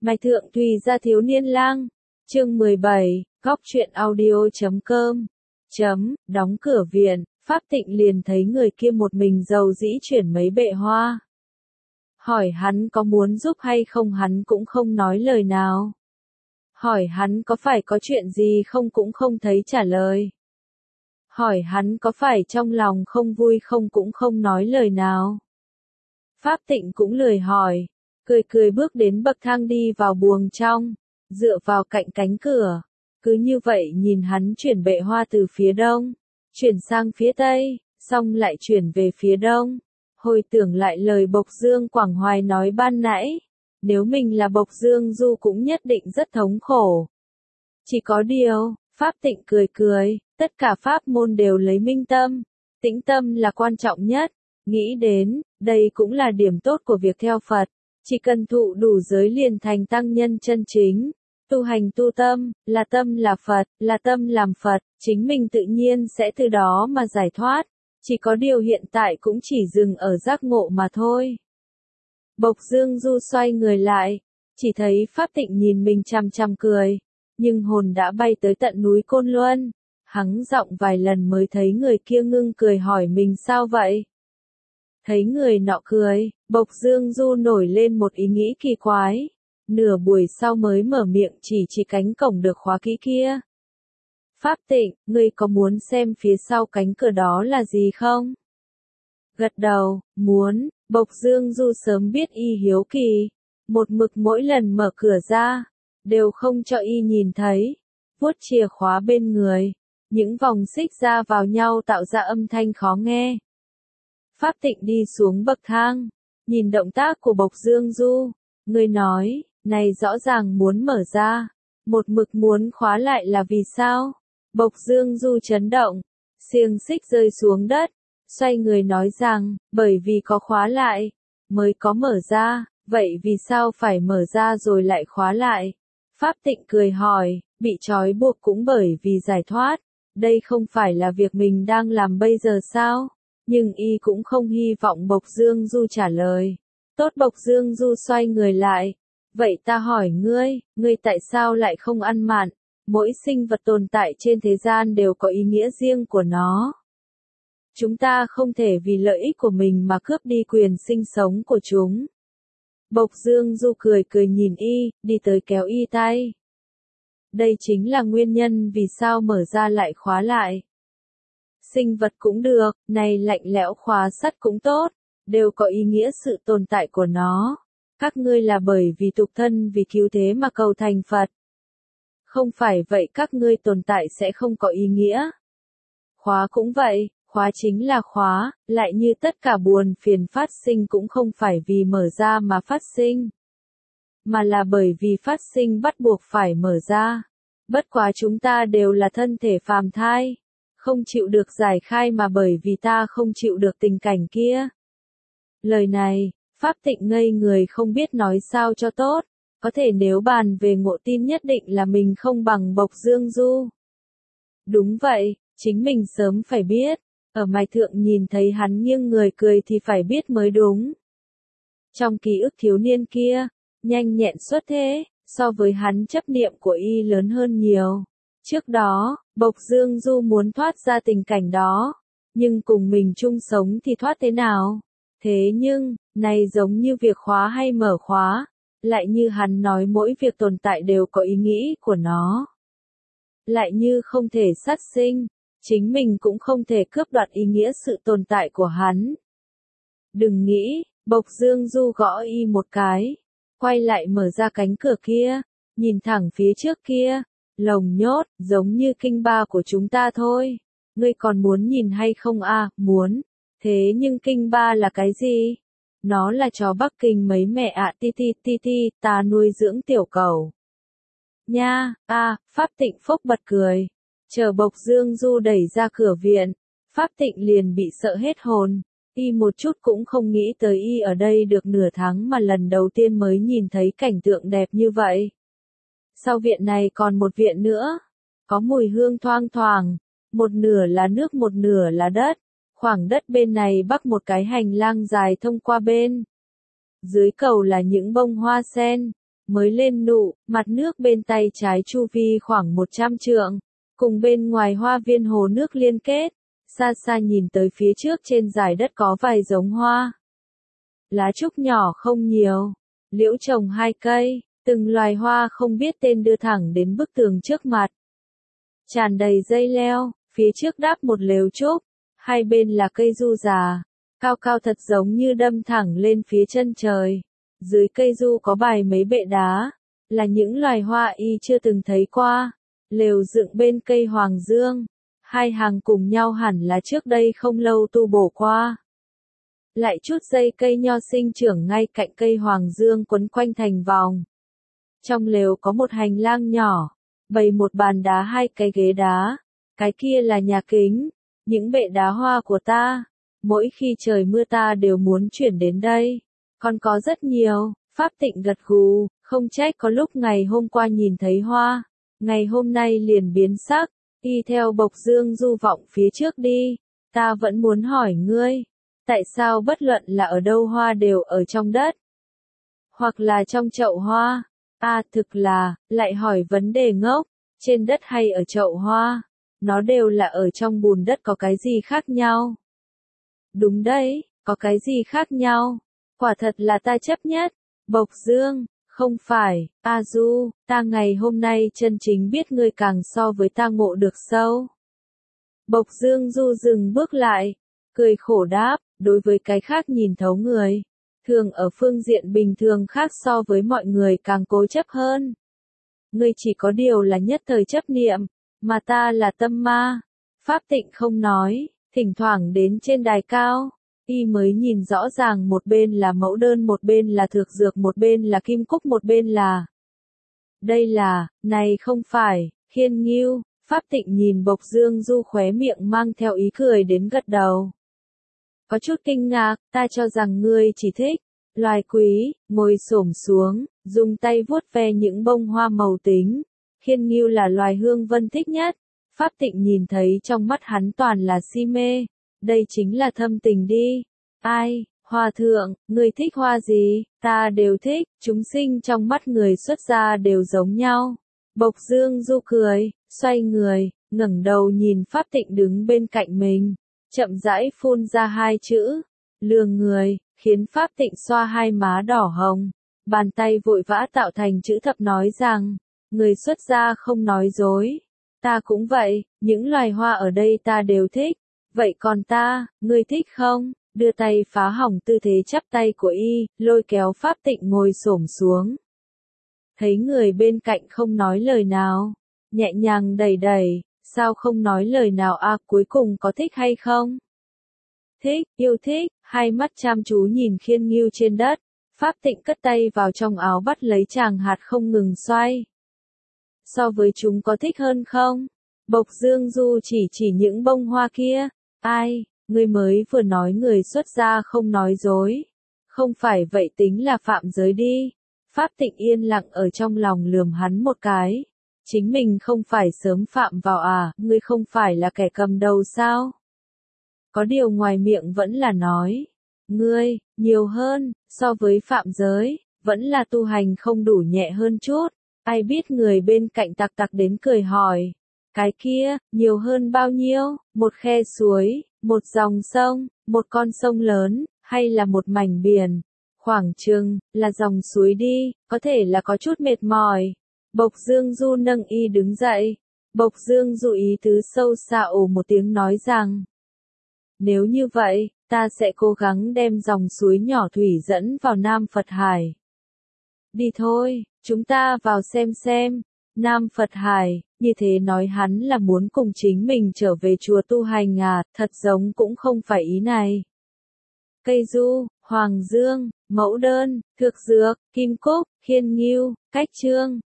Mạch Thượng Thùy Gia Thiếu Niên Lang, chương 17, góc truyện audio.com. Đóng cửa viện, Pháp Tịnh liền thấy người kia một mình dầu dĩ chuyển mấy bệ hoa. Hỏi hắn có muốn giúp hay không hắn cũng không nói lời nào. Hỏi hắn có phải có chuyện gì không cũng không thấy trả lời. Hỏi hắn có phải trong lòng không vui không cũng không nói lời nào. Pháp Tịnh cũng lười hỏi, cười cười bước đến bậc thang đi vào buồng trong, dựa vào cạnh cánh cửa. Cứ như vậy nhìn hắn chuyển bệ hoa từ phía đông, chuyển sang phía tây, xong lại chuyển về phía đông. Hồi tưởng lại lời Bộc Dương Quảng Hoài nói ban nãy, nếu mình là Bộc Dương Du cũng nhất định rất thống khổ. Chỉ có điều, Pháp Tịnh cười cười, tất cả pháp môn đều lấy minh tâm, tĩnh tâm là quan trọng nhất. Nghĩ đến, đây cũng là điểm tốt của việc theo Phật, chỉ cần thụ đủ giới liền thành tăng nhân chân chính. Tu hành tu tâm là Phật, là tâm làm Phật, chính mình tự nhiên sẽ từ đó mà giải thoát. Chỉ có điều hiện tại cũng chỉ dừng ở giác ngộ mà thôi. Bộc Dương Du xoay người lại, chỉ thấy Pháp Tịnh nhìn mình chằm chằm cười, nhưng hồn đã bay tới tận núi Côn Luân. Hắng giọng vài lần mới thấy người kia ngưng cười hỏi mình sao vậy. Thấy người nọ cười, Bộc Dương Du nổi lên một ý nghĩ kỳ quái. Nửa buổi sau mới mở miệng chỉ cánh cổng được khóa kỹ kia. Pháp Tịnh, ngươi có muốn xem phía sau cánh cửa đó là gì không? Gật đầu, muốn. Bộc Dương Du sớm biết y hiếu kỳ. Một mực mỗi lần mở cửa ra, đều không cho y nhìn thấy. Vuốt chìa khóa bên người, những vòng xích ra vào nhau tạo ra âm thanh khó nghe. Pháp Tịnh đi xuống bậc thang, nhìn động tác của Bộc Dương Du. Người nói, này rõ ràng muốn mở ra, một mực muốn khóa lại là vì sao? Bộc Dương Du chấn động, xiềng xích rơi xuống đất, xoay người nói rằng, bởi vì có khóa lại, mới có mở ra, vậy vì sao phải mở ra rồi lại khóa lại? Pháp Tịnh cười hỏi, bị trói buộc cũng bởi vì giải thoát, đây không phải là việc mình đang làm bây giờ sao? Nhưng y cũng không hy vọng Bộc Dương Du trả lời. Tốt. Bộc Dương Du xoay người lại. Vậy ta hỏi ngươi tại sao lại không ăn mặn? Mỗi sinh vật tồn tại trên thế gian đều có ý nghĩa riêng của nó. Chúng ta không thể vì lợi ích của mình mà cướp đi quyền sinh sống của chúng. Bộc Dương Du cười cười nhìn y, đi tới kéo y tay. Đây chính là nguyên nhân vì sao mở ra lại khóa lại. Sinh vật cũng được, này lạnh lẽo khóa sắt cũng tốt, đều có ý nghĩa sự tồn tại của nó. Các ngươi là bởi vì tục thân vì cứu thế mà cầu thành Phật. Không phải vậy các ngươi tồn tại sẽ không có ý nghĩa. Khóa cũng vậy, khóa chính là khóa, lại như tất cả buồn phiền phát sinh cũng không phải vì mở ra mà phát sinh. Mà là bởi vì phát sinh bắt buộc phải mở ra. Bất quá chúng ta đều là thân thể phàm thai. Không chịu được giải khai mà bởi vì ta không chịu được tình cảnh kia. Lời này, Pháp Tịnh ngây người không biết nói sao cho tốt. Có thể nếu bàn về ngộ tin nhất định là mình không bằng Bộc Dương Du. Đúng vậy, chính mình sớm phải biết. Ở Mạch Thượng nhìn thấy hắn nghiêng người cười thì phải biết mới đúng. Trong ký ức thiếu niên kia, nhanh nhẹn xuất thế, so với hắn chấp niệm của y lớn hơn nhiều. Trước đó, Bộc Dương Du muốn thoát ra tình cảnh đó, nhưng cùng mình chung sống thì thoát thế nào? Thế nhưng, này giống như việc khóa hay mở khóa, lại như hắn nói mỗi việc tồn tại đều có ý nghĩ của nó. Lại như không thể sát sinh, chính mình cũng không thể cướp đoạt ý nghĩa sự tồn tại của hắn. Đừng nghĩ, Bộc Dương Du gõ y một cái, quay lại mở ra cánh cửa kia, nhìn thẳng phía trước kia. Lồng nhốt, giống như kinh ba của chúng ta thôi. Ngươi còn muốn nhìn hay không à? Muốn. Thế nhưng kinh ba là cái gì? Nó là chó Bắc Kinh mấy mẹ ạ. Ta nuôi dưỡng tiểu cẩu. Nha, Pháp Tịnh phốc bật cười. Chờ Bộc Dương Du đẩy ra cửa viện. Pháp Tịnh liền bị sợ hết hồn. Y một chút cũng không nghĩ tới y ở đây được nửa tháng mà lần đầu tiên mới nhìn thấy cảnh tượng đẹp như vậy. Sau viện này còn một viện nữa, có mùi hương thoang thoảng, một nửa là nước một nửa là đất, khoảng đất bên này bắc một cái hành lang dài thông qua bên. Dưới cầu là những bông hoa sen, mới lên nụ, mặt nước bên tay trái chu vi khoảng 100 trượng, cùng bên ngoài hoa viên hồ nước liên kết, xa xa nhìn tới phía trước trên dải đất có vài giống hoa. Lá trúc nhỏ không nhiều, liễu trồng 2 cây, từng loài hoa không biết tên đưa thẳng đến bức tường trước mặt. Tràn đầy dây leo, phía trước đáp một lều trúc, hai bên là cây du già, cao cao thật giống như đâm thẳng lên phía chân trời. Dưới cây du có bày mấy bệ đá, là những loài hoa y chưa từng thấy qua. Lều dựng bên cây hoàng dương, hai hàng cùng nhau hẳn là trước đây không lâu tu bổ qua. Lại chút dây cây nho sinh trưởng ngay cạnh cây hoàng dương quấn quanh thành vòng. Trong lều có một hành lang nhỏ, bày một bàn đá 2 cái ghế đá, cái kia là nhà kính, những bệ đá hoa của ta. Mỗi khi trời mưa ta đều muốn chuyển đến đây. Còn có rất nhiều, Pháp Tịnh gật gù, không trách có lúc ngày hôm qua nhìn thấy hoa, ngày hôm nay liền biến sắc, y theo Bộc Dương Du vọng phía trước đi. Ta vẫn muốn hỏi ngươi, tại sao bất luận là ở đâu hoa đều ở trong đất, hoặc là trong chậu hoa? Thực là, lại hỏi vấn đề ngốc, trên đất hay ở chậu hoa, nó đều là ở trong bùn đất, có cái gì khác nhau? Đúng đấy, có cái gì khác nhau? Quả thật là ta chấp nhất. Bộc Dương, không phải, Du, ta ngày hôm nay chân chính biết ngươi càng so với ta ngộ được sâu. Bộc Dương Du dừng bước lại, cười khổ đáp, đối với cái khác nhìn thấu người, thường ở phương diện bình thường khác so với mọi người càng cố chấp hơn. Ngươi chỉ có điều là nhất thời chấp niệm, mà ta là tâm ma. Pháp Tịnh không nói, thỉnh thoảng đến trên đài cao, y mới nhìn rõ ràng, một bên là mẫu đơn, một bên là thược dược, một bên là kim cúc, một bên là... Đây là, này không phải, Khiên Ngưu. Pháp Tịnh nhìn Bộc Dương Du khóe miệng mang theo ý cười đến gật đầu. Có chút kinh ngạc, ta cho rằng ngươi chỉ thích loài quý. Ngồi xổm xuống, dùng tay vuốt ve những bông hoa màu tính. Khiên Ngưu là loài Hương Vân thích nhất. Pháp Tịnh nhìn thấy trong mắt hắn toàn là si mê. Đây chính là thâm tình đi. Ai, Hòa thượng, ngươi thích hoa gì? Ta đều thích, chúng sinh trong mắt người xuất gia đều giống nhau. Bộc Dương Du cười, xoay người, ngẩng đầu nhìn Pháp Tịnh đứng bên cạnh mình, chậm rãi phun ra 2 chữ, lừa người, khiến Pháp Tịnh xoa 2 má đỏ hồng, bàn tay vội vã tạo thành chữ thập nói rằng, người xuất gia không nói dối. Ta cũng vậy, những loài hoa ở đây ta đều thích, vậy còn ta, ngươi thích không? Đưa tay phá hỏng tư thế chắp tay của y, lôi kéo Pháp Tịnh ngồi xổm xuống. Thấy người bên cạnh không nói lời nào, nhẹ nhàng đẩy đẩy, sao không nói lời nào cuối cùng có thích hay không? Thích, yêu thích, 2 mắt chăm chú nhìn Khiên Ngưu trên đất, Pháp Tịnh cất tay vào trong áo bắt lấy chàng hạt không ngừng xoay. So với chúng có thích hơn không? Bộc Dương Du chỉ những bông hoa kia. Ai, ngươi mới vừa nói người xuất gia không nói dối. Không phải vậy tính là phạm giới đi. Pháp Tịnh yên lặng ở trong lòng lườm hắn một cái. Chính mình không phải sớm phạm vào ngươi không phải là kẻ cầm đầu sao? Có điều ngoài miệng vẫn là nói. Ngươi, nhiều hơn, so với phạm giới, vẫn là tu hành không đủ nhẹ hơn chút. Ai biết người bên cạnh tặc tặc đến cười hỏi. Cái kia, nhiều hơn bao nhiêu? Một khe suối, một dòng sông, một con sông lớn, hay là một mảnh biển? Khoảng chừng, là dòng suối đi, có thể là có chút mệt mỏi. Bộc Dương Du nâng y đứng dậy. Bộc Dương Du ý tứ sâu xa ồ một tiếng nói rằng. Nếu như vậy, ta sẽ cố gắng đem dòng suối nhỏ thủy dẫn vào Nam Phật Hải. Đi thôi, chúng ta vào xem. Nam Phật Hải, như thế nói hắn là muốn cùng chính mình trở về chùa tu hành thật giống cũng không phải ý này. Cây du, hoàng dương, mẫu đơn, thược dược, kim cúc, khiên ngưu, cách trương,